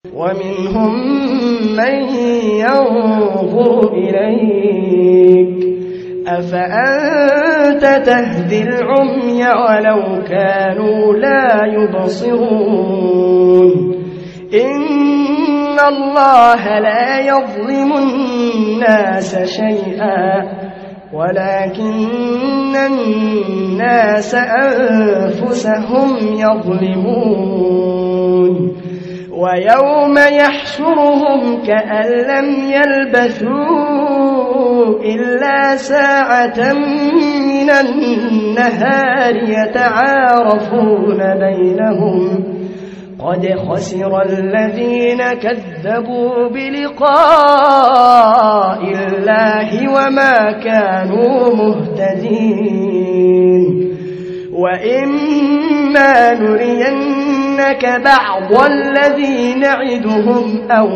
ومنهم من ينظر إليك أفأنت تهدي العمي ولو كانوا لا يبصرون إن الله لا يظلم الناس شيئا ولكن الناس أنفسهم يظلمون ويوم يحشرهم كأن لم يلبثوا إلا ساعة من النهار يتعارفون بينهم قد خسر الذين كذبوا بلقاء الله وما كانوا مهتدين وإما نرينك بعض الذي نعدهم أو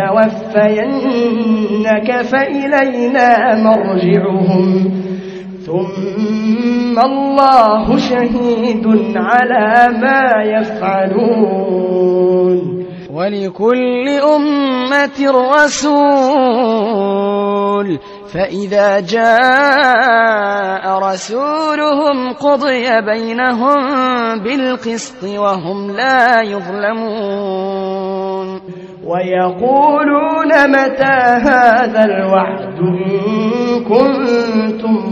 نتوفينك فإلينا مرجعهم ثم الله شهيد على ما يفعلون ولكل أمة رسول فإذا جاء رسولهم قضي بينهم بالقسط وهم لا يظلمون ويقولون متى هذا الوعد إن كنتم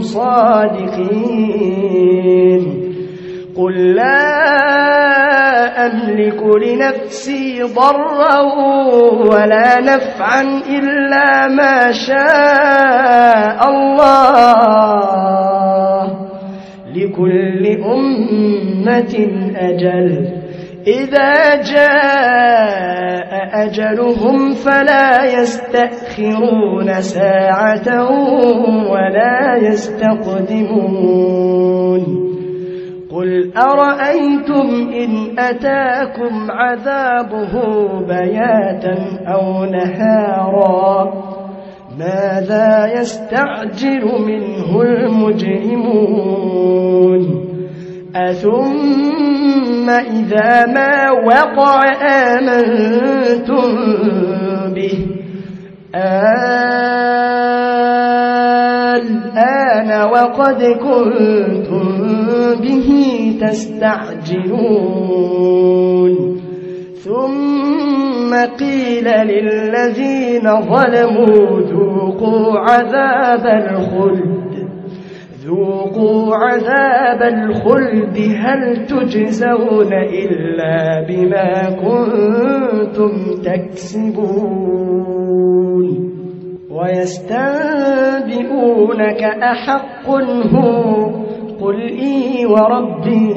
صادقين قل لا أملك لنفسي ضرا ولا نفعا إلا ما شاء الله لكل أمة أجل إذا جاء أجلهم فلا يستأخرون ساعة ولا يستقدمون قل أرأيتم إن أتاكم عذابه بياتا أو نهارا ماذا يستعجل منه المجرمون أثم إذا ما وقع آمنتم به الآن وقد كنتم به تستعجلون ثم قيل للذين ظلموا ذوقوا عذاب الخلد هل تجزون إلا بما كنتم تكسبون ويستنبئونك أحق هو قل إي وربي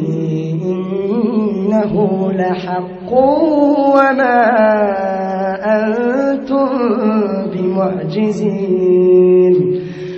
إنه لحق وما أنتم بمعجزين